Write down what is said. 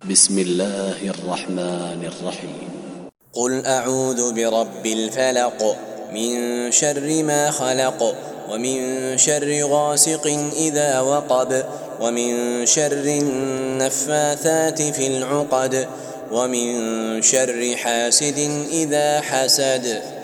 بسم الله الرحمن الرحيم. قل أعوذ برب الفلق من شر ما خلق ومن شر غاسق إذا وقب ومن شر النفاثات في العقد ومن شر حاسد إذا حسد.